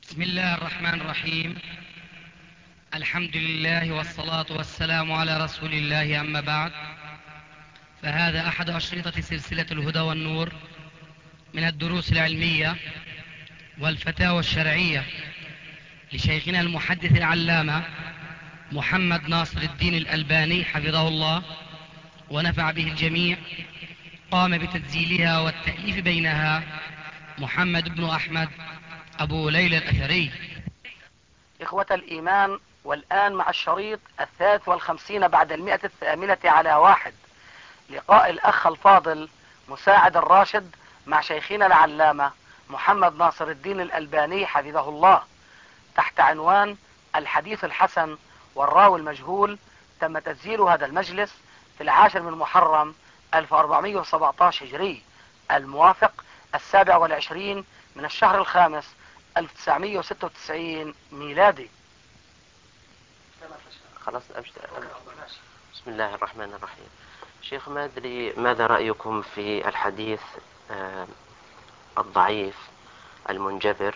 بسم الله الرحمن الرحيم. الحمد لله والصلاة والسلام على رسول الله، أما بعد، فهذا أحد أشرطة سلسلة الهدى والنور من الدروس العلمية والفتاوى الشرعية لشيخنا المحدث العلامة محمد ناصر الدين الألباني حفظه الله ونفع به الجميع. قام بتسجيلها والتأليف بينها محمد بن أحمد أبو ليلى الأثري. إخوة الإيمان، والآن مع الشريط 53 بعد 108 على 1، لقاء الأخ الفاضل مساعد الراشد مع شيخنا العلامة محمد ناصر الدين الألباني حفظه الله، تحت عنوان الحديث الحسن والراوي المجهول. تم تسجيل هذا المجلس في 10 من محرم 1417 هجري، الموافق 27 من الشهر الخامس 1996 ميلادي. خلاص بسم الله الرحمن الرحيم. شيخ، ما أدري ماذا رأيكم في الحديث الضعيف المنجبر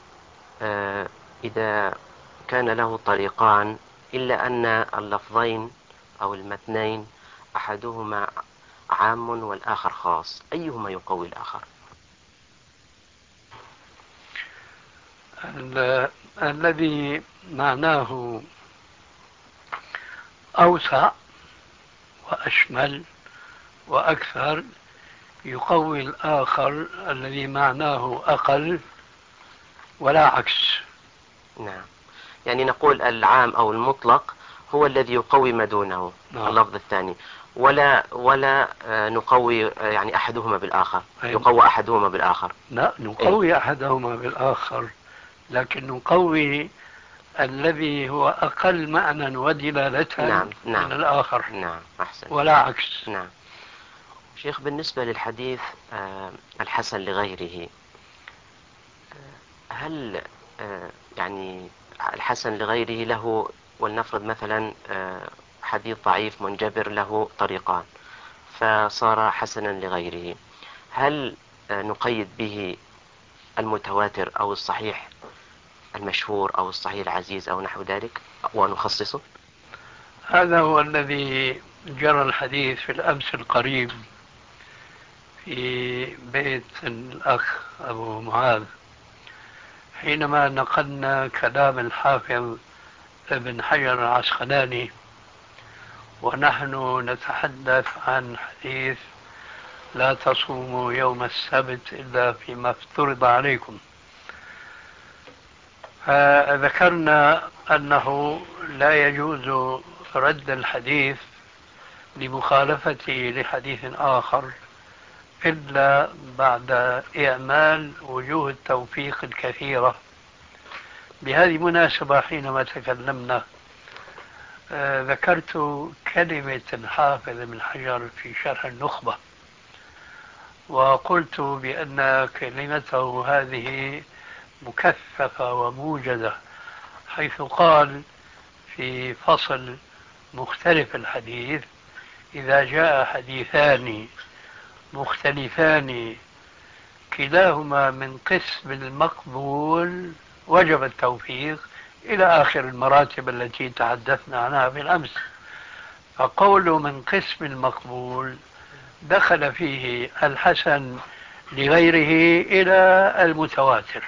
إذا كان له طريقان إلا أن اللفظين أو المتنين أحدهما عام والآخر خاص، أيهما يقوي الآخر؟ الذي معناه أوسع وأشمل وأكثر يقوي الآخر الذي معناه أقل، ولا عكس. نعم، يعني نقول العام أو المطلق هو الذي يقوي ما دونه. نعم. اللفظ الثاني ولا نقوي يعني أحدهما بالآخر. أيوة. يقوى أحدهما بالآخر. لا، نقوي أحدهما بالآخر، لكن نقوي الذي هو أقل معنى ودلالة نعم. من الآخر. نعم، أحسن. ولا عكس. نعم. شيخ، بالنسبة للحديث الحسن لغيره، هل يعني الحسن لغيره له، ولنفرض مثلا حديث ضعيف منجبر له طريقان فصار حسنا لغيره، هل نقيد به المتواتر أو الصحيح المشهور أو الصحيح العزيز أو نحو ذلك ونخصصه؟ هذا هو الذي جرى الحديث في الأمس القريب في بيت الأخ أبو معاذ، حينما نقلنا كلام الحافظ ابن حجر العسقلاني ونحن نتحدث عن حديث لا تصوموا يوم السبت إلا فيما افترض عليكم، فذكرنا أنه لا يجوز رد الحديث لمخالفته لحديث آخر إلا بعد إعمال وجوه التوفيق الكثيرة. بهذه المناسبة حينما تكلمنا ذكرت كلمة الحافظ ابن حجر في شرح النخبة، وقلت بأن كلمته هذه مكثفة وموجزة، حيث قال في فصل مختلف الحديث: إذا جاء حديثان مختلفان كلاهما من قسم المقبول وجب التوفيق، إلى آخر المراتب التي تحدثنا عنها في الأمس. فقول من قسم المقبول دخل فيه الحسن لغيره إلى المتواتر.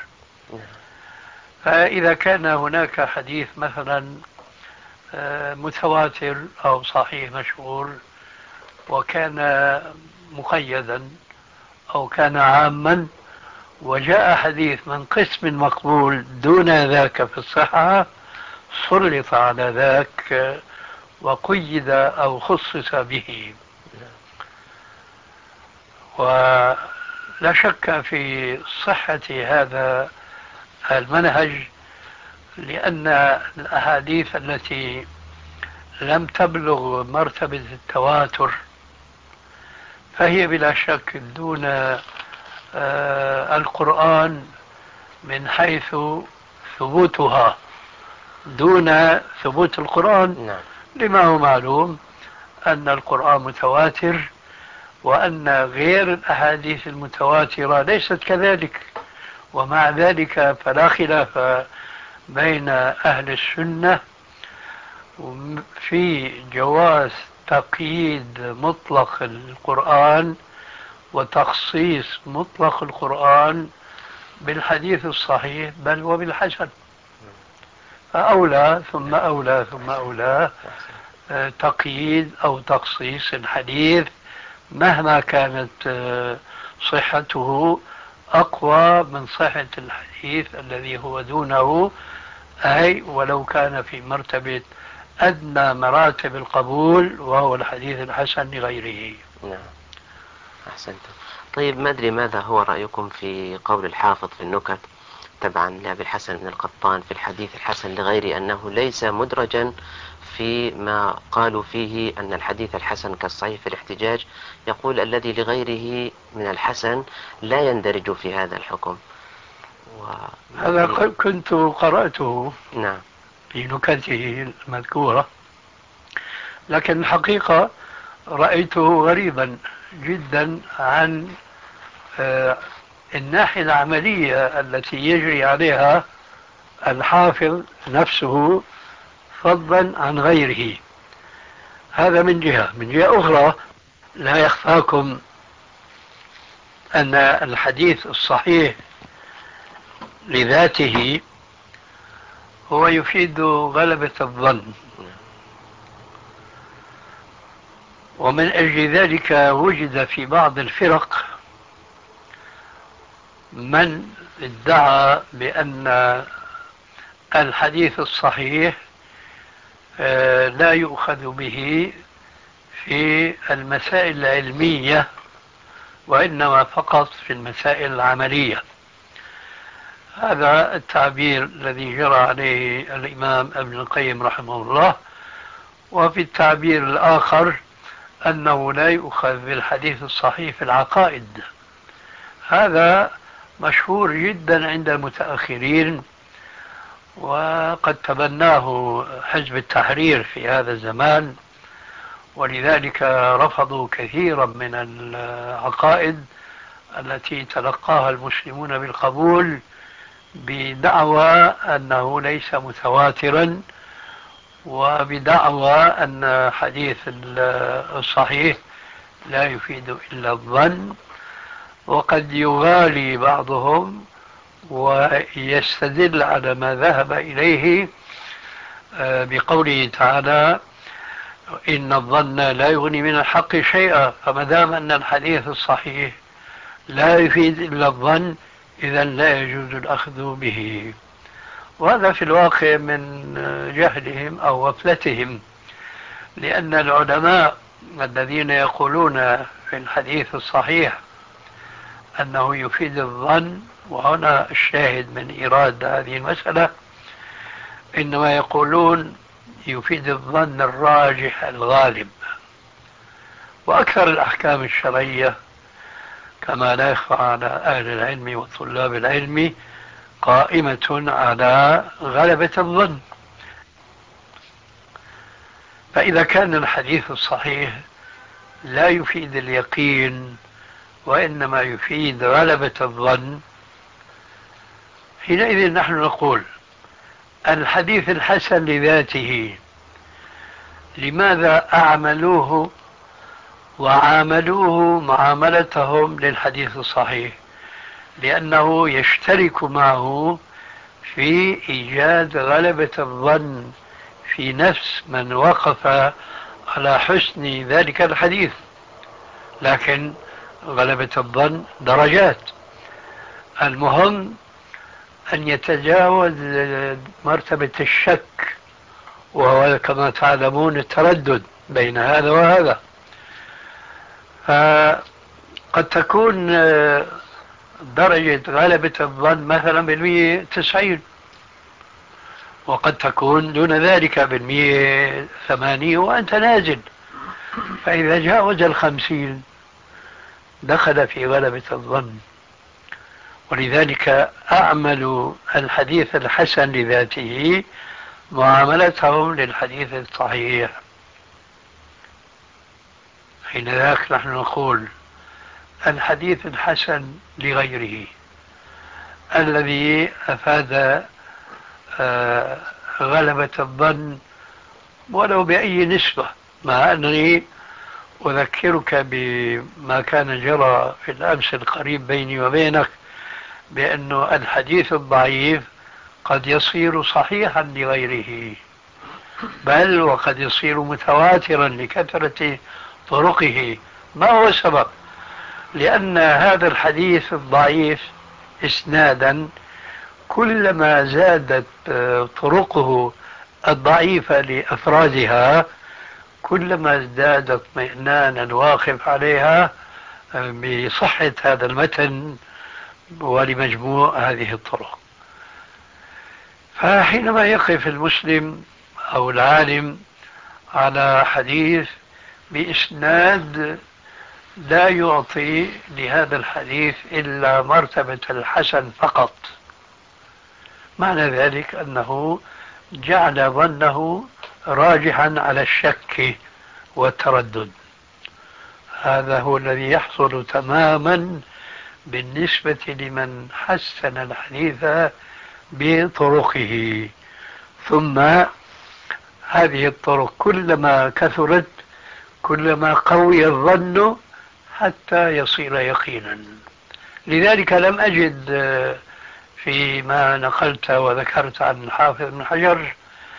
فإذا كان هناك حديث مثلا متواتر أو صحيح مشهور وكان مقيدا أو كان عاما، وجاء حديث من قسم مقبول دون ذاك في الصحة، سلط على ذاك وقيد أو خصص به. ولا شك في صحة هذا المنهج، لأن الأحاديث التي لم تبلغ مرتبة التواتر فهي بلا شك دون القرآن من حيث ثبوتها، دون ثبوت القرآن. نعم. لما هو معلوم أن القرآن متواتر، وأن غير الأحاديث المتواترة ليست كذلك، ومع ذلك فلا خلاف بين أهل السنة في جواز تقييد مطلق القرآن وتخصيص مطلق القرآن بالحديث الصحيح بل وبالحسن. فأولى ثم أولى ثم أولى تقييد أو تخصيص الحديث مهما كانت صحته أقوى من صحة الحديث الذي هو دونه، أي ولو كان في مرتبة أدنى مراتب القبول وهو الحديث الحسن لغيره. نعم، أحسنتم. طيب، ما أدري ماذا هو رأيكم في قول الحافظ في النكت تبعا لأبي الحسن بن القطان في الحديث الحسن لغيره أنه ليس مدرجا فيما قالوا فيه أن الحديث الحسن كالصحيح في الاحتجاج، يقول الذي لغيره من الحسن لا يندرج في هذا الحكم. هذا كنت قرأته نعم في نكته المذكورة، لكن الحقيقة رأيته غريبا جدا عن الناحية العملية التي يجري عليها الحافظ نفسه فضلا عن غيره. هذا من جهة. من جهة أخرى، لا يخفاكم أن الحديث الصحيح لذاته هو يفيد غلبة الظن، ومن أجل ذلك وجد في بعض الفرق من ادعى بأن الحديث الصحيح لا يؤخذ به في المسائل العلمية وإنما فقط في المسائل العملية. هذا التعبير الذي جرى عليه الإمام ابن القيم رحمه الله. وفي التعبير الآخر أنه لا يؤخذ بالحديث الصحيح في العقائد. هذا مشهور جدا عند المتأخرين، وقد تبناه حزب التحرير في هذا الزمان، ولذلك رفضوا كثيرا من العقائد التي تلقاها المسلمون بالقبول بدعوى أنه ليس متواترا، وبدعوى أن حديث الصحيح لا يفيد إلا الظن. وقد يغالي بعضهم ويستدل على ما ذهب إليه بقوله تعالى: إن الظن لا يغني من الحق شيئا. فما دام أن الحديث الصحيح لا يفيد إلا الظن، إذا لا يجوز الأخذ به. وهذا في الواقع من جهلهم أو غفلتهم، لأن العلماء الذين يقولون في الحديث الصحيح أنه يفيد الظن، وهنا الشاهد من إيراد هذه المسألة، إنما يقولون يفيد الظن الراجح الغالب. وأكثر الأحكام الشرعية كما لا يخفى على أهل العلم وطلاب العلم قائمة على غلبة الظن. فإذا كان الحديث الصحيح لا يفيد اليقين وإنما يفيد غلبة الظن، حينئذ نحن نقول الحديث الحسن لذاته لماذا أعملوه وعاملوه معاملتهم للحديث الصحيح؟ لأنه يشترك معه في إيجاد غلبة الظن في نفس من وقف على حسن ذلك الحديث. لكن غلبة الظن درجات، المهم أن يتجاوز مرتبة الشك، وهو كما تعلمون التردد بين هذا وهذا. فقد تكون درجة غلبة الظن مثلا 90، وقد تكون دون ذلك 80 وأنت نازل. فإذا جاوز 50 دخل في غلبة الظن. ولذلك أعمل الحديث الحسن لذاته معاملتهم للحديث الصحيح. حين ذاك نحن نقول الحديث الحسن لغيره الذي أفاد غلبة الظن ولو بأي نسبة، مع أنني أذكرك بما كان جرى في الأمس القريب بيني وبينك، بأن الحديث الضعيف قد يصير صحيحا لغيره، بل وقد يصير متواترا لكثرة طرقه. ما هو السبب؟ لأن هذا الحديث الضعيف إسنادا كلما زادت طرقه الضعيفة لأفرادها كلما ازداد اطمئنانا الواقف عليها بصحة هذا المتن ولمجموع هذه الطرق. فحينما يقف المسلم أو العالم على حديث بإسناد لا يعطي لهذا الحديث إلا مرتبة الحسن فقط، معنى ذلك أنه جعل ظنه راجحا على الشك والتردد. هذا هو الذي يحصل تماما بالنسبة لمن حسن الحديث بطرقه. ثم هذه الطرق كلما كثرت كلما قوي الظن حتى يصير يقينا. لذلك لم أجد فيما نقلت وذكرت عن الحافظ بن حجر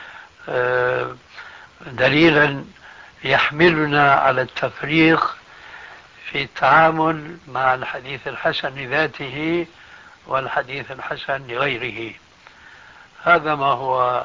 دليلا يحملنا على التفريق في التعامل مع الحديث الحسن لذاته والحديث الحسن لغيره. هذا ما هو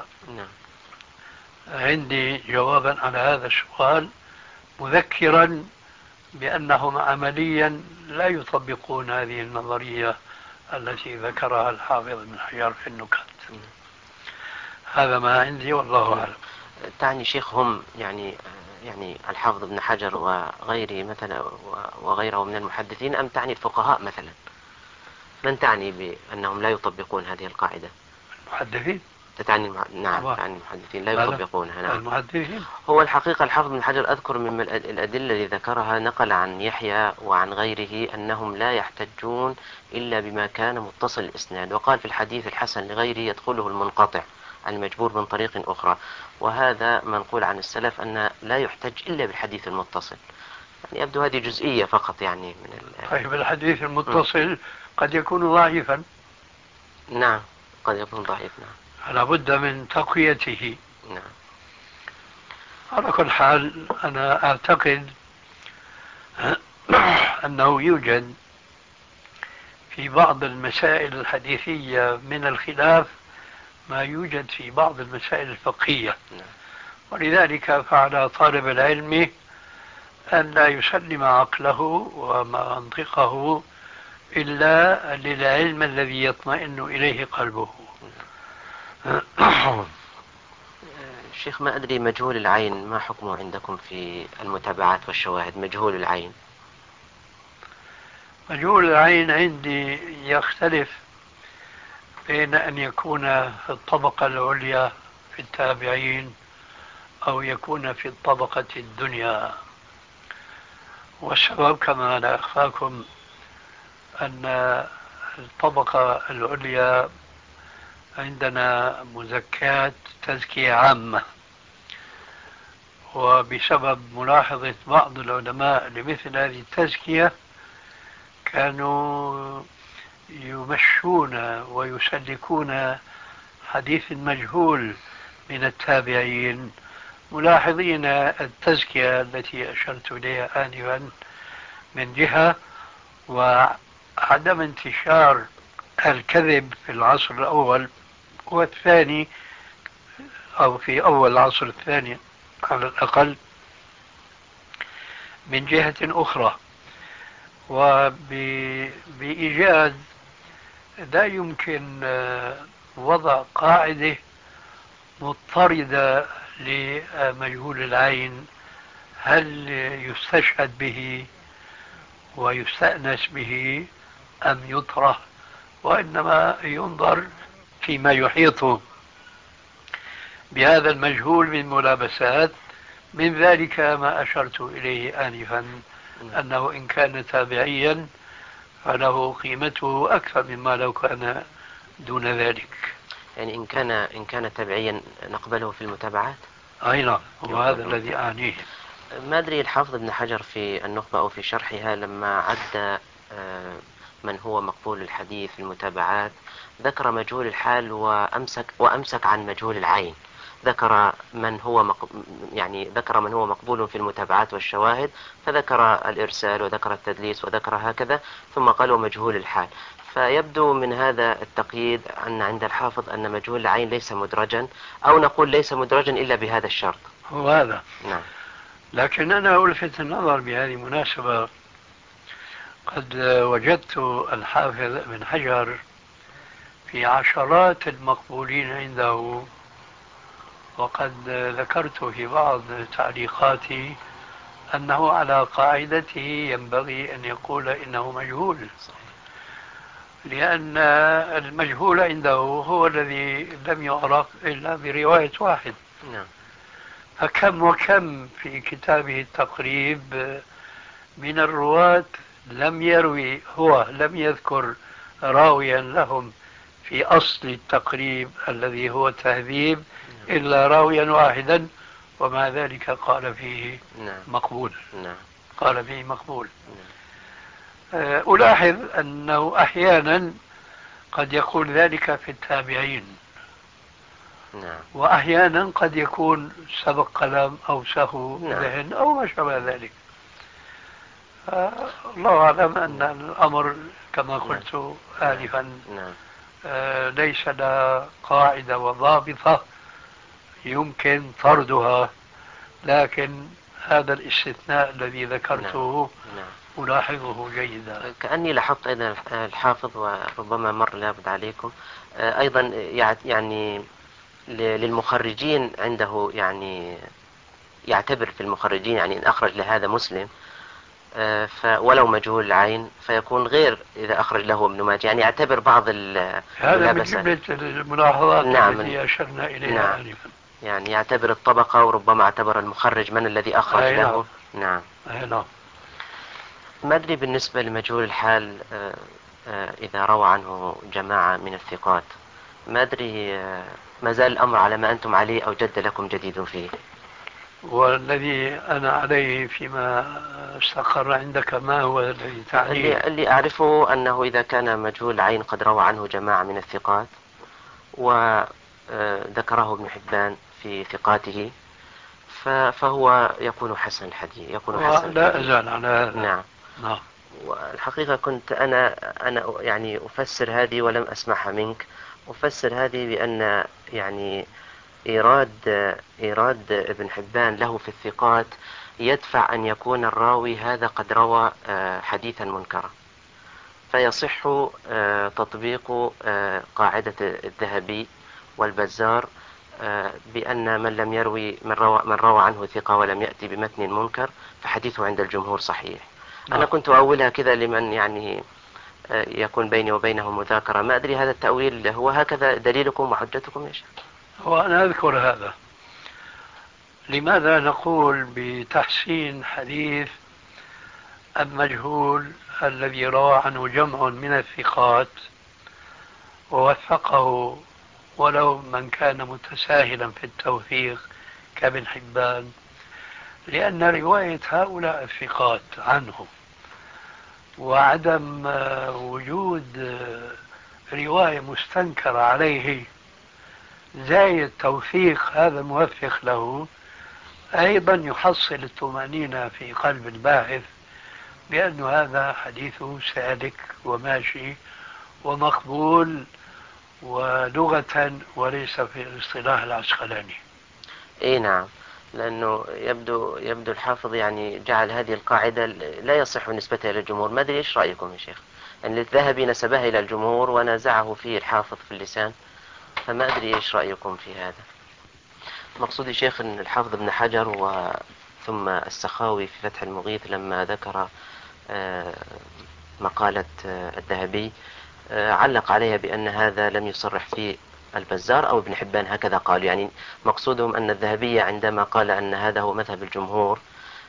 عندي جوابا على هذا السؤال، مذكرا بأنهم عمليا لا يطبقون هذه النظرية التي ذكرها الحافظ بن حجر في النكت. هذا ما عندي والله أعلم. تعني شيخ هم يعني الحافظ بن حجر وغيره مثلا وغيره من المحدثين، أم تعني الفقهاء مثلا؟ من تعني بأنهم لا يطبقون هذه القاعدة؟ المحدثين. نعم تعني المحدثين لا يطبقونها. نعم المحدثين. هو الحقيقة الحافظ بن حجر أذكر من الأدلة التي ذكرها نقل عن يحيى وعن غيره أنهم لا يحتجون إلا بما كان متصل الإسناد، وقال في الحديث الحسن لغيره يدخله المنقطع المجبور من طريق أخرى، وهذا منقول عن السلف أن لا يحتج إلا بالحديث المتصل. يعني يبدو هذه جزئية فقط يعني من طيب الحديث المتصل قد يكون ضعيفا. نعم قد يكون ضعيف. نعم لابد من تقويته. نعم. على كل حال أنا أعتقد أنه يوجد في بعض المسائل الحديثية من الخلاف ما يوجد في بعض المسائل الفقهية، ولذلك فعلى طالب العلم أن لا يسلم عقله ومنطقه إلا للعلم الذي يطمئن إليه قلبه. شيخ ما أدري مجهول العين ما حكمه عندكم في المتابعات والشواهد؟ مجهول العين. مجهول العين عندي يختلف بين أن يكون في الطبقة العليا في التابعين أو يكون في الطبقة الدنيا. والسبب كما لا أخفاكم أن الطبقة العليا عندنا مزكاة تزكية عامة، وبسبب ملاحظة بعض العلماء لمثل هذه التزكية كانوا يمشون ويسلكون حديث مجهول من التابعين، ملاحظين التزكية التي أشرت إليها آنفا من جهة، وعدم انتشار الكذب في العصر الأول والثاني أو في أول العصر الثاني على الأقل من جهة أخرى، وبإيجاد لا يمكن وضع قاعدة مضطردة لمجهول العين هل يستشهد به ويستأنس به أم يطرح، وإنما ينظر فيما يحيط بهذا المجهول من ملابسات. من ذلك ما أشرت إليه آنفا أنه إن كان تابعيا فله قيمته أكثر مما لو كان دون ذلك. يعني إن كان تبعيا نقبله في المتابعات. أي نعم، وهذا الذي أعنيه. ما أدري الحافظ ابن حجر في النخبة أو في شرحها لما عد من هو مقبول الحديث في المتابعات ذكر مجهول الحال وأمسك عن مجهول العين. ذكر من هو مقبول في المتابعات والشواهد، فذكر الإرسال وذكر التدليس وذكر هكذا، ثم قال ومجهول الحال. فيبدو من هذا التقييد أن عند الحافظ أن مجهول العين ليس مدرجا، أو نقول ليس مدرجا إلا بهذا الشرط. هو هذا. نعم. لكن أنا ألفت النظر بهذه المناسبة، قد وجدت الحافظ ابن حجر في عشرات المقبولين عنده، وقد ذكرت في بعض تعليقاتي أنه على قاعدته ينبغي أن يقول إنه مجهول، لأن المجهول عنده هو الذي لم يعرف إلا برواية واحد. نعم. فكم وكم في كتابه التقريب من الرواة لم يذكر راويا لهم في أصل التقريب الذي هو التهذيب إلا راويا واحدا، ومع ذلك قال فيه مقبول. قال فيه مقبول. ألاحظ أنه أحيانا قد يقول ذلك في التابعين، وأحيانا قد يكون سبق قلم أو سهو ذهن أو ما شابه ذلك. الله أعلم أن الأمر كما قلت آنفا ليس له قاعدة وضابطة يمكن طردها، لكن هذا الاستثناء الذي ذكرته ألاحظه جيدا. كأني لاحظت أيضا الحافظ، وربما مر لابد عليكم أيضا، يعني للمخرجين عنده، يعني يعتبر في المخرجين، يعني إن أخرج لهذا مسلم ولو مجهول العين فيكون غير إذا أخرج له ابن ماجه، يعني يعتبر بعض هذا من جملة الملاحظات التي أشرنا إليها آنفا. يعني يعتبر الطبقة، وربما اعتبر المخرج من الذي أخرج له. نعم. ما أدري بالنسبة لمجهول الحال إذا روى عنه جماعة من الثقات، ما أدري ما زال الأمر على ما أنتم عليه أو جد لكم جديد فيه؟ والذي أنا عليه فيما استقر عندك ما هو الذي تعنيه؟ اللي أعرفه أنه إذا كان مجهول العين قد روى عنه جماعة من الثقات وذكره ابن حبان في ثقاته فهو يكون حسن الحديث، لا أزال على هذا. نعم. والحقيقة كنت أنا يعني أفسر هذه ولم أسمعها منك. أفسر هذه بأن يعني إيراد ابن حبان له في الثقات يدفع أن يكون الراوي هذا قد روى حديثا منكرا، فيصح تطبيق قاعدة الذهبي والبزار بأن من لم يروي من روى عنه ثقة ولم يأتي بمتن منكر فحديثه عند الجمهور صحيح. أنا كنت أولها كذا لمن يعني يكون بيني وبينه مذاكرة. ما أدري هذا التأويل هو هكذا دليلكم وحجتكم يا شيخ؟ وأنا أذكر هذا. لماذا نقول بتحسين حديث المجهول الذي روى عنه جمع من الثقات ووثقه ولو من كان متساهلا في التوثيق كابن حبان؟ لأن رواية هؤلاء الثقات عنه وعدم وجود رواية مستنكرة عليه زائد توثيق هذا الموثق له أيضا يحصل الطمأنينة في قلب الباحث بأن هذا حديثه سالك وماشي ومقبول ولغة وليس في الاصطلاح العسقلاني. اي نعم، لأنه يبدو الحافظ يعني جعل هذه القاعدة لا يصح نسبتها إلى الجمهور. ما أدري إيش رأيكم يا شيخ؟ يعني الذهبي نسبها إلى الجمهور ونازعه فيه الحافظ في اللسان، فما أدري إيش رأيكم في هذا؟ مقصودي شيخ أن الحافظ ابن حجر ثم السخاوي في فتح المغيث لما ذكر مقالة الذهبي علق عليها بأن هذا لم يصرح فيه البزار أو ابن حبان، هكذا قالوا. يعني مقصودهم أن الذهبية عندما قال أن هذا هو مذهب الجمهور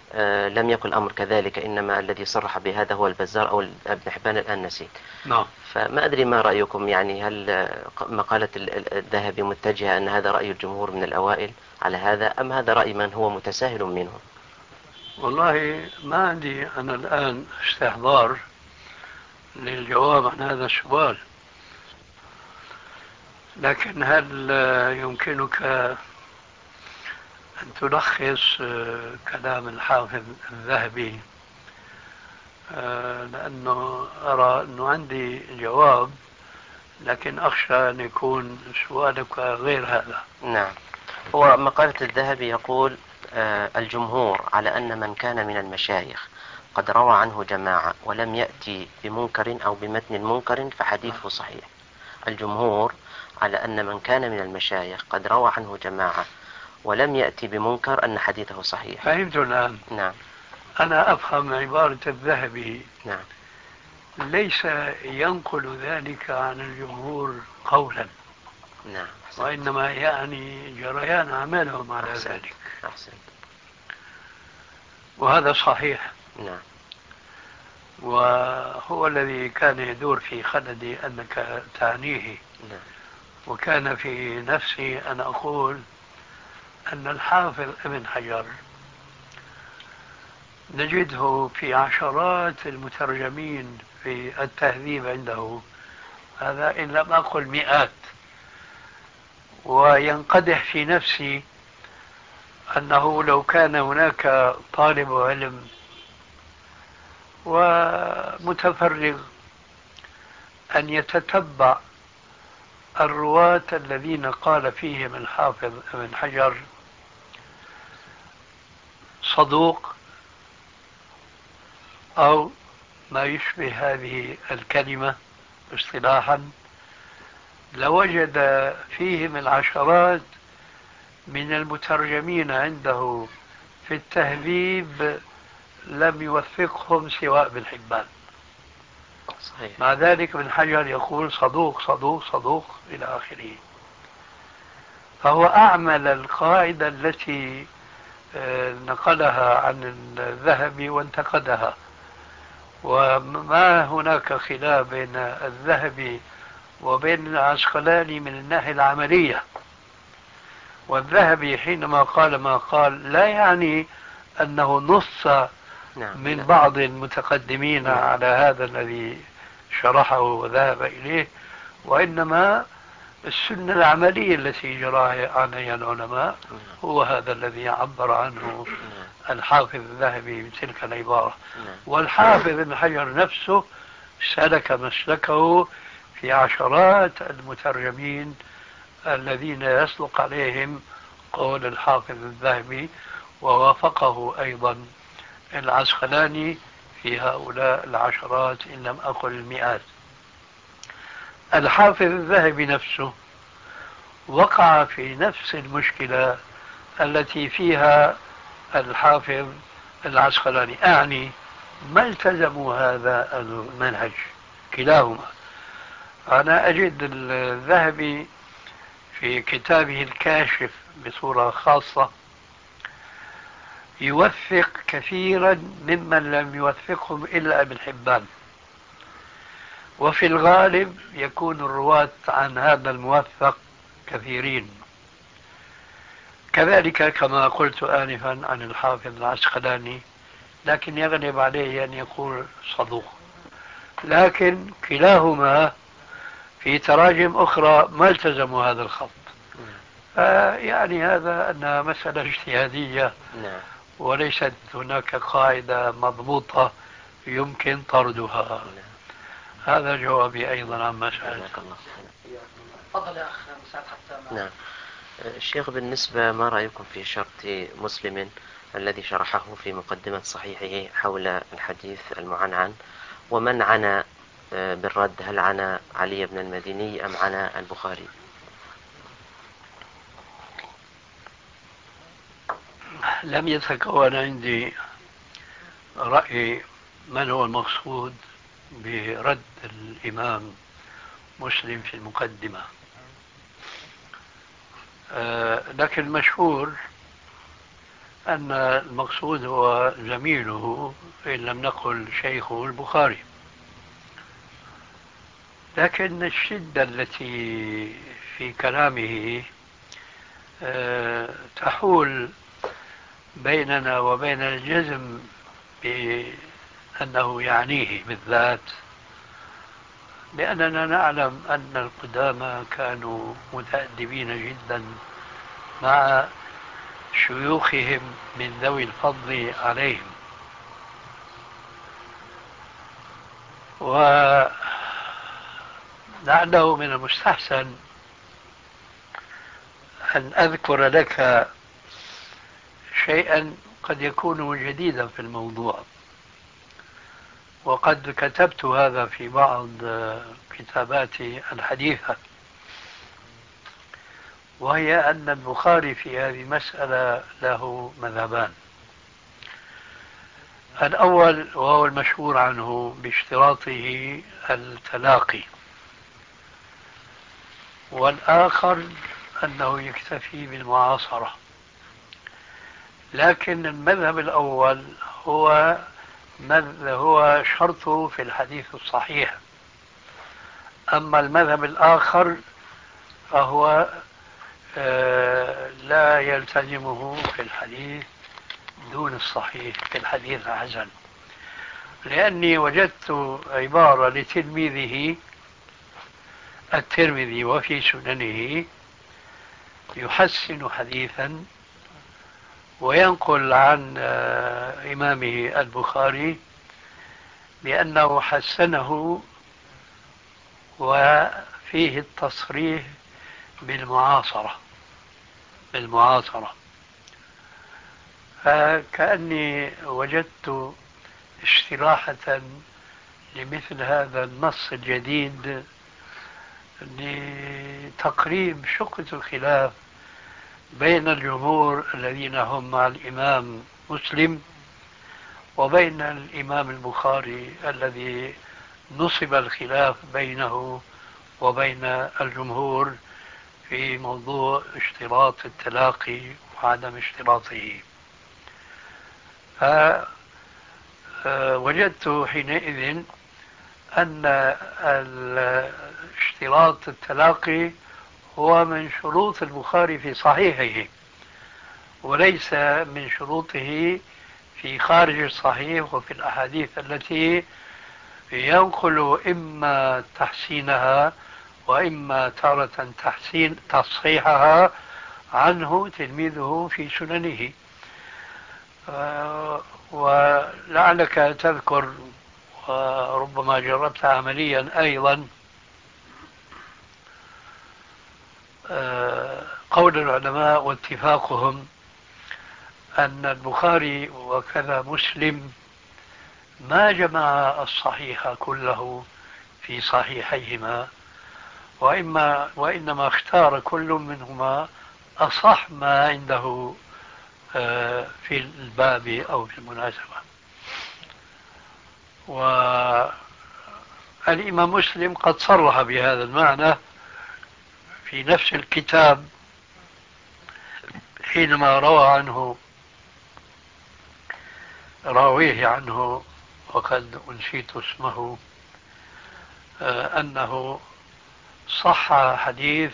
لم يكن الأمر كذلك، إنما الذي صرح بهذا هو البزار أو ابن حبان، الآن نسيت. فما أدري ما رأيكم، يعني هل مقالة الذهبي متجهة أن هذا رأي الجمهور من الأوائل على هذا، أم هذا رأي من هو متساهل منهم؟ والله ما عندي أنا الآن استحضار للجواب عن هذا السؤال، لكن هل يمكنك أن تلخص كلام الحافظ الذهبي؟ لأنه أرى أنه عندي جواب، لكن أخشى أن يكون سؤالك غير هذا. نعم، هو مقالة الذهبي يقول الجمهور على أن من كان من المشايخ قد روى عنه جماعة ولم يأتي بمنكر أو بمتن منكر فحديثه صحيح. الجمهور على أن من كان من المشايخ قد روى عنه جماعة ولم يأتي بمنكر أن حديثه صحيح. فهمت الآن. نعم. أنا أفهم عبارة الذهبي. نعم. ليس ينقل ذلك عن الجمهور قولا. نعم. وإنما يعني جريان أعمالهم على ذلك. أحسنت. وهذا صحيح. نعم. وهو الذي كان يدور في خلدي أنك تعنيه. نعم. وكان في نفسي أن أقول أن الحافظ ابن حجر نجده في عشرات المترجمين في التهذيب عنده، هذا إن لم أقل مئات. وينقدح في نفسي أنه لو كان هناك طالب علم ومتفرغ أن يتتبع الرواة الذين قال فيهم الحافظ ابن حجر صدوق أو ما يشبه هذه الكلمة اصطلاحا، لوجد فيهم العشرات من المترجمين عنده في التهذيب لم يوثقهم سواء ابن حبان. صحيح. مع ذلك ابن حجر يقول صدوق صدوق صدوق إلى آخره. فهو أعمل القاعدة التي نقلها عن الذهبي وانتقدها. وما هناك خلاف بين الذهبي وبين العسقلاني من الناحية العملية. والذهبي حينما قال ما قال لا يعني أنه نص من بعض المتقدمين على هذا الذي شرحه وذهب إليه، وإنما السنة العملية التي جرى عليها العلماء هو هذا الذي عبر عنه الحافظ الذهبي بتلك العبارة. والحافظ ابن حجر نفسه سلك مسلكه في عشرات المترجمين الذين يسلق عليهم قول الحافظ الذهبي، ووافقه أيضا العسقلاني في هؤلاء العشرات إن لم أقل المئات. الحافظ الذهبي نفسه وقع في نفس المشكلة التي فيها الحافظ العسقلاني، أعني ما التزموا هذا المنهج كلاهما. أنا أجد الذهبي في كتابه الكاشف بصورة خاصة يوثق كثيرا ممن لم يوثقهم إلا ابن حبان، وفي الغالب يكون الرواة عن هذا الموثق كثيرين. كذلك كما قلت آنفا عن الحافظ العسقلاني، لكن يغلب عليه أن يقول صدوق. لكن كلاهما في تراجم أخرى ما التزموا هذا الخط. يعني هذا أنها مسألة اجتهادية وليست هناك قاعدة مضبوطة يمكن طردها. هذا جوابي أيضا عما سألت. تفضل يا أخ مساعد حتى نعم. الشيخ، بالنسبة ما رأيكم في شرط مسلم الذي شرحه في مقدمة صحيحه حول الحديث المعنعن، ومن عنا بالرد، هل عنا علي بن المديني أم عنا البخاري؟ لم يتكون عندي رأي من هو المقصود برد الإمام مسلم في المقدمة، لكن المشهور أن المقصود هو زميله إن لم نقل شيخه البخاري. لكن الشدة التي في كلامه تحول بيننا وبين الجزم بأنه يعنيه بالذات، لأننا نعلم أن القدامى كانوا متأدبين جدا مع شيوخهم من ذوي الفضل عليهم. ولعله من المستحسن أن أذكر لك شيئا قد يكون جديدا في الموضوع، وقد كتبت هذا في بعض كتاباتي الحديثة، وهي أن البخاري في هذه المسألة له مذهبان. الأول وهو المشهور عنه باشتراطه التلاقي، والآخر أنه يكتفي بالمعاصرة. لكن المذهب الأول هو شرطه في الحديث الصحيح، أما المذهب الآخر فهو لا يلتزمه في الحديث دون الصحيح في الحديث الحسن. لأني وجدت عبارة لتلميذه الترمذي وفي سننه يحسن حديثا وينقل عن إمامه البخاري بأنه حسنه وفيه التصريح بالمعاصرة. فكأني وجدت استراحة لمثل هذا النص الجديد لتقريب شقة الخلاف بين الجمهور الذين هم مع الإمام مسلم وبين الإمام البخاري الذي نصب الخلاف بينه وبين الجمهور في موضوع اشتراط التلاقي وعدم اشتراطه. فوجدت حينئذ أن اشتراط التلاقي هو من شروط البخاري في صحيحه، وليس من شروطه في خارج الصحيح وفي الأحاديث التي ينقل إما تحسينها وإما تارة تصحيحها عنه تلميذه في سننه. ولعلك تذكر وربما جربت عمليا أيضا قول العلماء واتفاقهم أن البخاري وكذا مسلم ما جمع الصحيح كله في صحيحيهما، وإنما اختار كل منهما أصح ما عنده في الباب أو في المناسبة. والإمام مسلم قد صرح بهذا المعنى في نفس الكتاب حينما روى عنه راويه عنه وقد أنسيت اسمه أنه صح حديث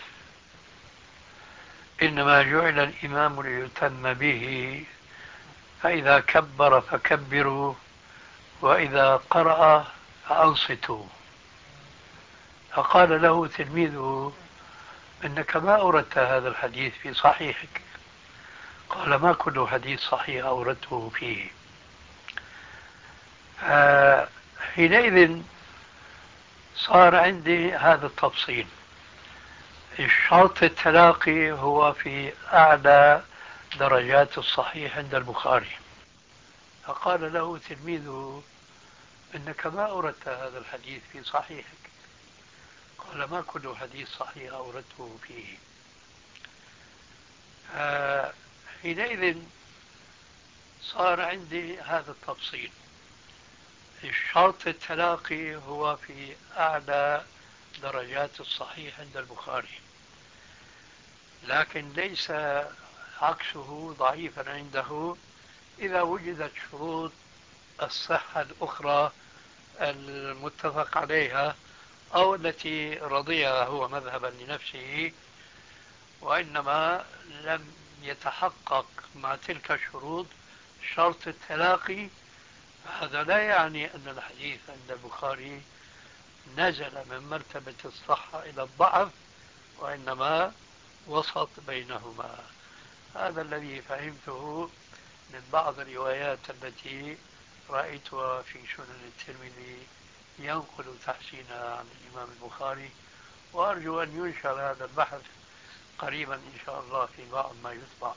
إنما جعل الإمام ليتم به فإذا كبر فكبروا وإذا قرأ فأنصتوا. فقال له تلميذه إنك ما أوردت هذا الحديث في صحيحك. قال ما كل حديث صحيح أوردته فيه. حينئذ صار عندي هذا التفصيل. الشرط التلاقي هو في أعلى درجات الصحيح عند البخاري. فقال له تلميذه إنك ما أوردت هذا الحديث في صحيحك. قال ما كل حديث صحيح أوردته فيه. حينئذ صار عندي هذا التفصيل. الشرط التلاقي هو في أعلى درجات الصحيح عند البخاري، لكن ليس عكسه ضعيفا عنده إذا وجدت شروط الصحة الأخرى المتفق عليها أو التي رضيها هو مذهبا لنفسه، وإنما لم يتحقق مع تلك الشروط شرط التلاقي، هذا لا يعني أن الحديث عند البخاري نزل من مرتبة الصحة إلى الضعف، وإنما وسط بينهما. هذا الذي فهمته من بعض الروايات التي رأيتها في سنن الترمذي ينقل تحسينها عن الإمام البخاري، وأرجو أن ينشر هذا البحث قريبا إن شاء الله في بعض ما يطبع.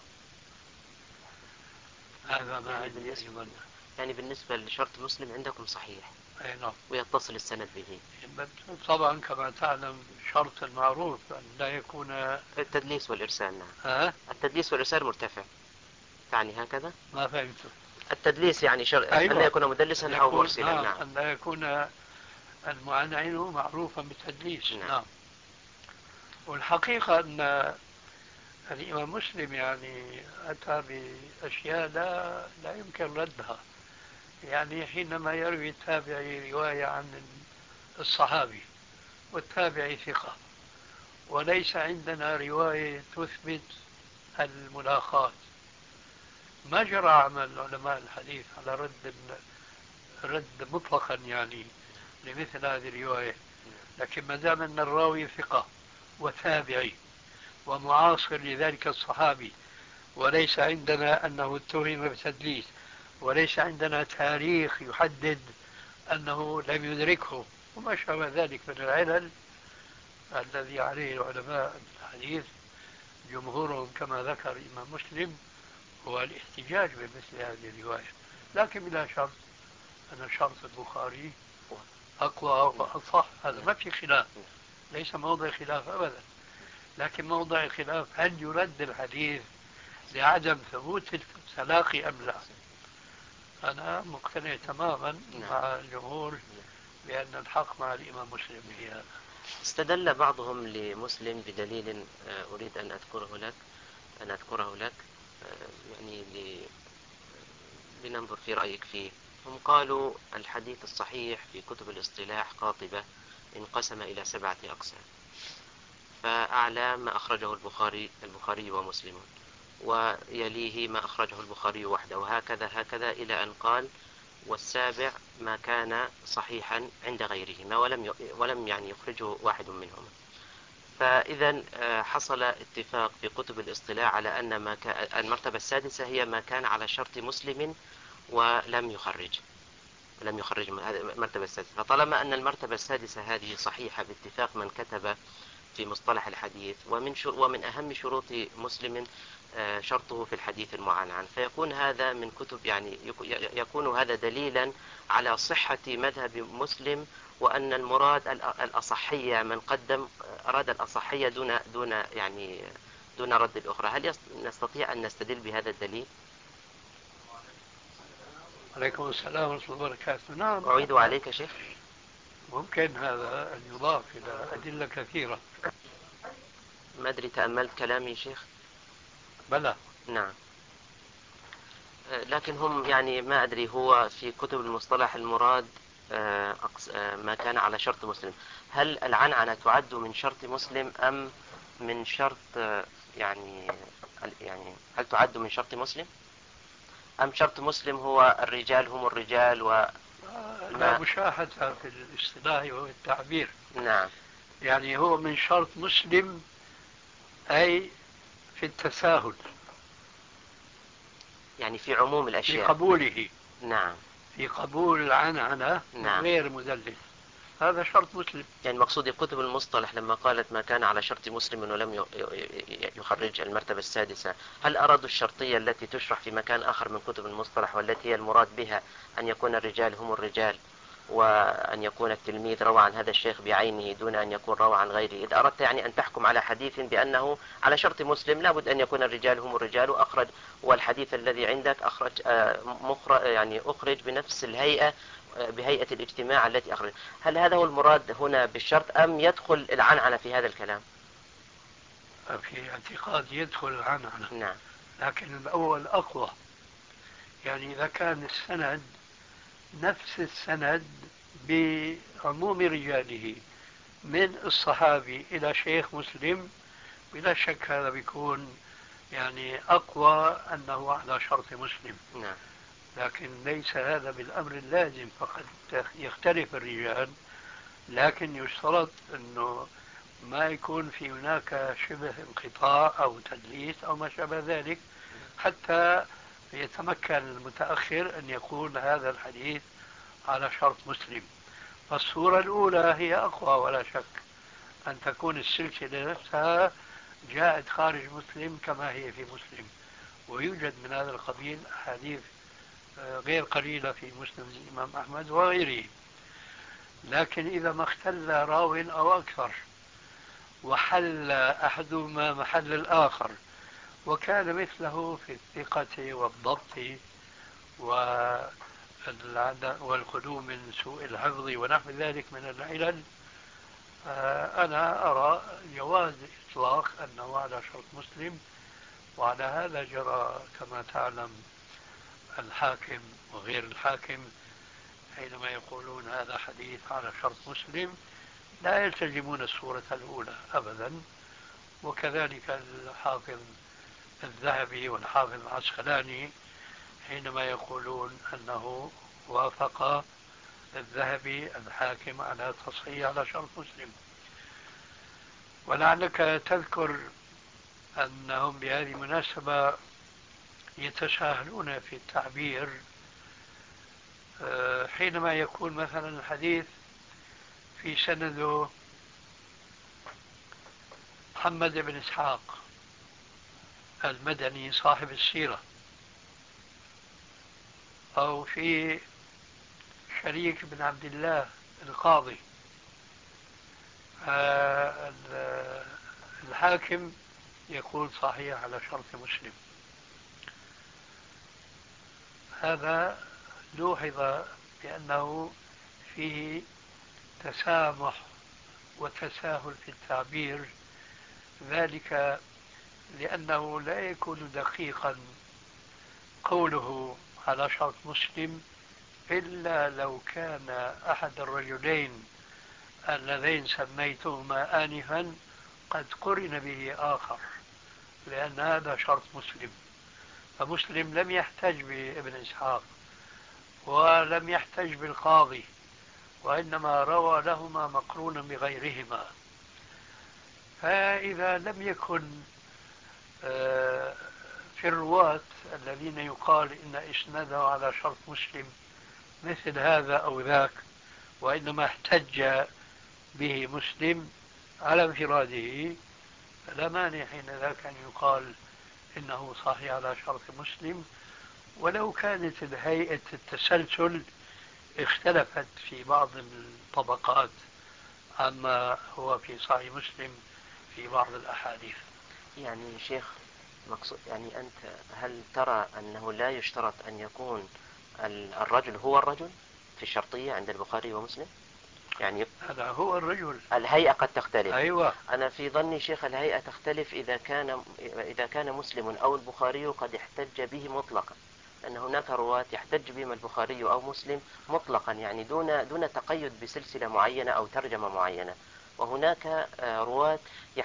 هذا ما عندي أيضا. يعني بالنسبة لشرط مسلم عندكم صحيح، أي نعم. ويتصل السند به. طبعا كما تعلم شرط المعروف أن لا يكون التدليس والإرسال. نعم. التدليس والإرسال مرتفع، تعني هكذا؟ ما فهمته. التدليس يعني أيوة. أن لا يكون مدلسا أو مرسلا. نعم. أن لا يكون المعنعن معروفا بالتدليس. نعم. والحقيقة أن الإمام مسلم يعني أتى بأشياء لا يمكن ردها. يعني حينما يروي التابعي رواية عن الصحابي والتابعي ثقة، وليس عندنا رواية تثبت الملاقات، ما جرى عمل علماء الحديث على رد مطلقا يعني لمثل هذه الرواية. لكن ما دام أن الراوي ثقة وتابعي ومعاصر لذلك الصحابي، وليس عندنا أنه اتهم بتدليس، وليس عندنا تاريخ يحدد أنه لم يدركه وما شابه ذلك من العلل الذي عليه العلماء الحديث جمهورهم كما ذكر الإمام مسلم هو الاحتجاج بمثل هذه الرواية. لكن بلا شرط أن شرط البخاري أقوى وأصح، هذا ما في خلاف، ليس موضع خلاف أبدا. لكن موضع الخلاف هل يرد الحديث لعدم ثبوت التلاقي أم لا. أنا مقتنع تماما مع الجمهور بأن الحق مع الإمام مسلم في هذا. استدل بعضهم لمسلم بدليل أريد أن أذكره لك يعني لننظر في رأيك فيه. هم قالوا الحديث الصحيح في كتب الاصطلاح قاطبة انقسم إلى 7 أقسام، فأعلى ما أخرجه البخاري ومسلم، ويليه ما أخرجه البخاري وحده، وهكذا إلى أن قال والسابع ما كان صحيحا عند غيرهما ولم يعني يخرجه واحد منهما. فإذا حصل اتفاق في كتب الاصطلاح على أن المرتبة السادسة هي ما كان على شرط مسلم ولم يخرج المرتبة السادسة. فطالما أن المرتبة السادسة هذه صحيحة باتفاق من كتب في مصطلح الحديث، ومن أهم شروط مسلم شرطه في الحديث المعنعن، فيكون هذا من كتب يعني يكون هذا دليلا على صحة مذهب مسلم، وأن المراد الأصحية، من قدم أراد الأصحية دون رد الأخرى. هل نستطيع أن نستدل بهذا الدليل؟ عليكم السلام ورحمة الله وبركاته. نعم. أعيد عليك شيخ. ممكن هذا أن يضاف إلى أدلة كثيرة. ما أدري تأملت كلامي شيخ؟ بلى. نعم. لكن هم يعني ما أدري، هو في كتب المصطلح المراد ما كان على شرط مسلم. هل العنعنة تعد من شرط مسلم أم من شرط يعني هل تعد من شرط مسلم أم شرط مسلم هو الرجال هم الرجال لا مشاهدة في الاصطلاح والتعبير. نعم. يعني هو من شرط مسلم أي في التساهل، يعني في عموم الأشياء، في قبوله. نعم. في قبول العنعنة نعم. غير مدلس، هذا شرط مسلم. يعني مقصود كتب المصطلح لما قالت ما كان على شرط مسلم ولم يخرج المرتبة السادسة، هل أرادوا الشرطية التي تشرح في مكان آخر من كتب المصطلح، والتي هي المراد بها أن يكون الرجال هم الرجال، وأن يكون التلميذ روى عن هذا الشيخ بعينه دون أن يكون روى عن غيره؟ إذا أردت يعني أن تحكم على حديث بأنه على شرط مسلم لابد أن يكون الرجال هم الرجال، وأخرج والحديث الذي عندك أخرج بنفس الهيئة، بهيئة الاجتماع التي أخرج، هل هذا هو المراد هنا بالشرط أم يدخل العنعنة في هذا الكلام؟ في اعتقاد يدخل العنعنة. نعم. لكن الأول أقوى. يعني إذا كان السند نفس السند بعموم رجاله من الصحابي إلى شيخ مسلم، بلا شك هذا بيكون يعني أقوى أنه على شرط مسلم. نعم. لكن ليس هذا بالأمر اللازم، فقد يختلف الرجال، لكن يشترط أنه ما يكون في هناك شبه انقطاع أو تدليس أو ما شابه ذلك، حتى يتمكن المتأخر أن يقول هذا الحديث على شرط مسلم. الصورة الأولى هي أقوى ولا شك، أن تكون السلسلة نفسها جاءت خارج مسلم كما هي في مسلم، ويوجد من هذا القبيل أحاديث غير قليلة في مسلم الإمام أحمد وغيره. لكن إذا ما اختل راو أو أكثر وحل أحدهما محل الآخر، وكان مثله في الثقة والضبط والخلو من سوء الحفظ ونحو ذلك من العلل، أنا أرى جواز إطلاق أنه على شرط مسلم. وعلى هذا جرى كما تعلم الحاكم وغير الحاكم، حينما يقولون هذا حديث على شرط مسلم لا يلتزمون الصورة الأولى أبدا. وكذلك الحافظ الذهبي والحافظ العسقلاني حينما يقولون أنه وافق الذهبي الحاكم على تصحيح على شرط مسلم. ولعلك تذكر أنهم بهذه المناسبة يتساهلون في التعبير حينما يكون مثلا الحديث في سنده محمد بن إسحاق المدني صاحب السيرة، أو في شريك بن عبد الله القاضي، الحاكم يقول صحيح على شرط مسلم. هذا لوحظ بأنه فيه تسامح وتساهل في التعبير، ذلك لأنه لا يكون دقيقا قوله على شرط مسلم إلا لو كان أحد الرجلين اللذين سميتهما آنفا قد قرن به آخر، لأن هذا شرط مسلم. فمسلم لم يحتج بابن إسحاق ولم يحتج بالقاضي، وإنما روى لهما مقرونا بغيرهما. فإذا لم يكن في الرواة الذين يقال إن إسناده على شرط مسلم مثل هذا أو ذاك، وإنما احتج به مسلم على انفراده، فلا مانع حين ذاك أن يقال إنه صحيح على شرط مسلم، ولو كانت الهيئة التسلسل اختلفت في بعض الطبقات عما هو في صحيح مسلم في بعض الأحاديث. يعني شيخ مقصود، يعني أنت هل ترى أنه لا يشترط أن يكون الرجل هو الرجل في الشرطية عند البخاري ومسلم؟ يعني هذا هو الرجل، الهيئة قد تختلف. أيوة. أنا في ظني شيخ الهيئة تختلف إذا كان مسلم أو البخاري قد احتج به مطلقا، أن هناك رواة يحتج بهم البخاري أو مسلم مطلقا، يعني دون تقيد بسلسلة معينة أو ترجمة معينة، وهناك رواة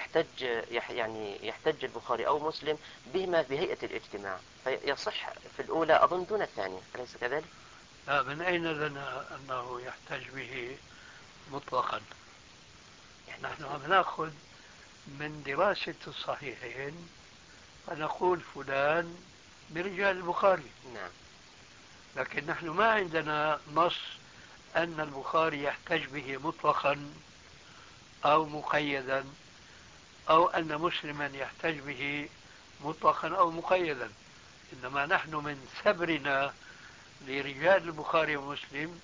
يحتج البخاري أو مسلم بهما بهيئة الاجتماع، فيصح في الأولى أظن دون الثانية، أليس كذلك؟ لا، من أين لنا أنه يحتج به مطلقا؟ نحن عم نأخذ من دراسة الصحيحين فنقول فلان برجال البخاري. نعم. لكن نحن ما عندنا نص أن البخاري يحتج به مطلقا أو مقيدا، أو أن مسلما يحتج به مطلقا أو مقيدا. إنما نحن من سبرنا لرجال البخاري ومسلم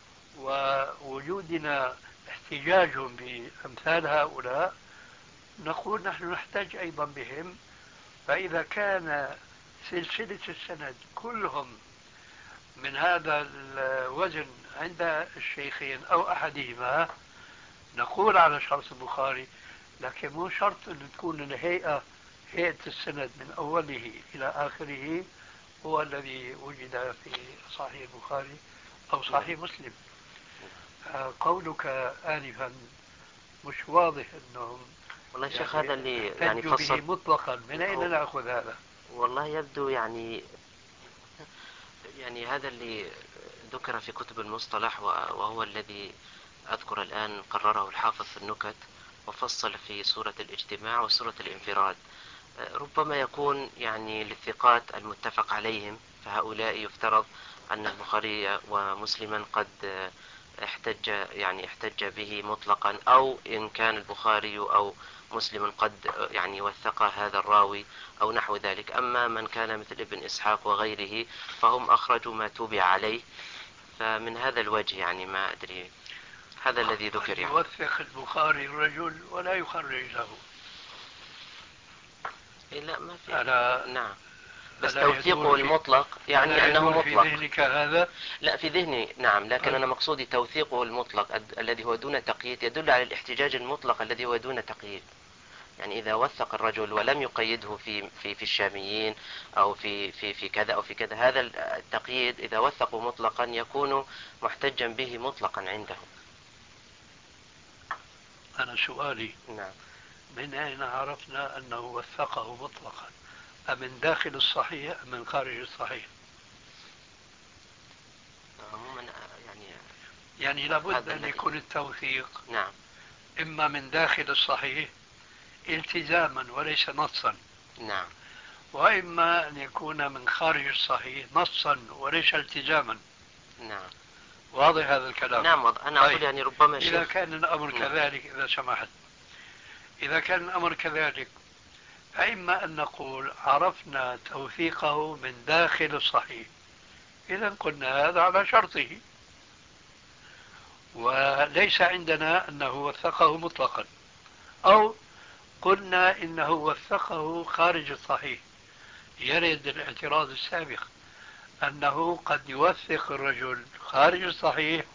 ووجودنا احتجاج بأمثال هؤلاء نقول نحن نحتاج أيضا بهم. فإذا كان سلسلة السند كلهم من هذا الوزن عند الشيخين أو أحدهما نقول على شرط البخاري، لكن مو شرط أن تكون هيئة السند من أوله إلى آخره هو الذي وجد في صحيح البخاري أو صحيح مسلم. قولك آنفا مش واضح أنهم والله شيخ هذا اللي يعني احتجوا به فصل. مطلقا، من أين نأخذ هذا؟ والله يبدو يعني هذا اللي ذكر في كتب المصطلح، وهو الذي أذكر الآن قرره الحافظ في النكت، وفصل في سورة الاجتماع وسورة الانفراد. ربما يكون يعني للثقات المتفق عليهم، فهؤلاء يفترض أن البخاري ومسلما قد احتج به مطلقا، أو إن كان البخاري أو مسلم قد يعني وثق هذا الراوي أو نحو ذلك. أما من كان مثل ابن إسحاق وغيره فهم أخرجوا ما توبع عليه، فمن هذا الوجه يعني ما أدري، هذا الذي ذكر يعني. يوثق البخاري الرجل ولا يخرج له. إيه لا ما في. نعم، بس ألا توثيقه المطلق يعني أنه مطلق. في ذهنك هذا؟ لا في ذهني نعم، لكن أنا مقصودي توثيقه المطلق الذي هو دون تقييد يدل على الاحتجاج المطلق الذي هو دون تقييد. يعني إذا وثق الرجل ولم يقيده في الشاميين أو في كذا أو في كذا، هذا التقييد إذا وثقوا مطلقا يكون محتجا به مطلقا عندهم. أنا سؤالي نعم. من أين عرفنا أنه وثقه مطلقا؟ أمن داخل الصحيح أم من خارج الصحيح؟ عموما يعني لابد أن يكون التوثيق نعم إما من داخل الصحيح التزاما وليس نصا، نعم، وإما أن يكون من خارج الصحيح نصا وليس التزاما. نعم واضح هذا الكلام؟ نعم. أنا أقول يعني ربما إذا كان الأمر نعم. كذلك، إذا سمحت، إذا كان الأمر كذلك فإما أن نقول عرفنا توثيقه من داخل الصحيح، إذا قلنا هذا على شرطه، وليس عندنا أنه وثقه مطلقا، أو قلنا إنه وثقه خارج الصحيح. يرد الاعتراض السابق أنه قد يوثق الرجل خارج الصحيح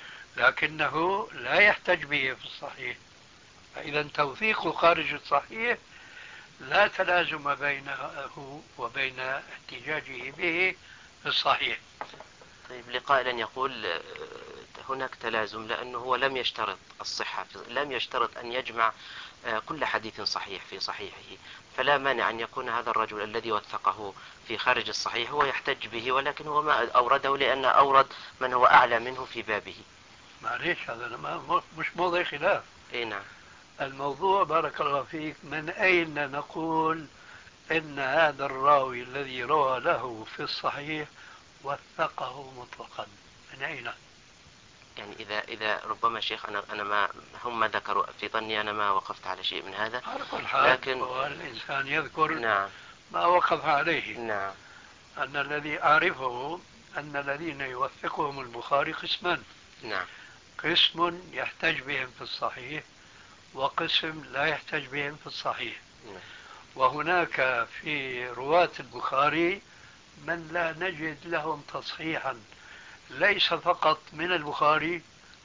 لكنه لا يحتج به في الصحيح، فإذا توثيقه خارج الصحيح لا تلازم بينه وبين احتجاجه به في الصحيح. طيب لقائل يقول هناك تلازم، لأنه هو لم يشترط الصحة، لم يشترط أن يجمع كل حديث صحيح في صحيحه، فلا مانع أن يكون هذا الرجل الذي وثقه في خارج الصحيح هو يحتج به، ولكن هو ما أورده لأن أورد من هو أعلى منه في بابه. معليش هذا مش موضع خلاف. اي نعم. الموضوع بارك الله فيك من أين نقول إن هذا الراوي الذي روى له في الصحيح وثقه مطلقا؟ من أين؟ يعني إذا ربما شيخ أنا ما هم ما ذكروا في ظني، أنا ما وقفت على شيء من هذا. على كل حال لكن هو الإنسان يذكر نعم ما وقف عليه. نعم أن الذي أعرفه أن الذين يوثقهم البخاري قسمان: نعم قسم يحتج بهم في الصحيح، وقسم لا يحتج بهم في الصحيح. نعم. وهناك في رواة البخاري من لا نجد لهم تصحيحا ليس فقط من البخاري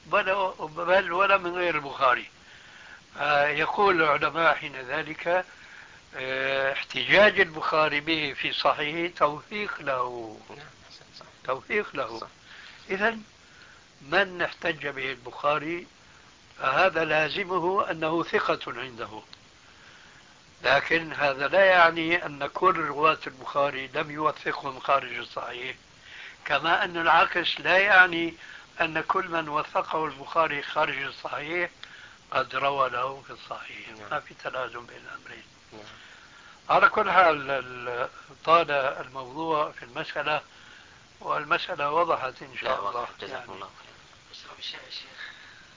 بل ولا من غير البخاري. يقول العلماء حين ذلك احتجاج البخاري به في صحيحه توثيق له، توثيق له. إذا من احتج به البخاري فهذا لازمه أنه ثقة عنده، لكن هذا لا يعني أن كل رواة البخاري لم يوثقهم خارج الصحيح، كما أن العكس لا يعني أن كل من وثقه البخاري خارج الصحيح قد روى له في الصحيح. ما في تلازم بين الأمرين. على كل حال طال الموضوع في المسألة، والمسألة وضحت إن شاء الله. جزاكم الله خير.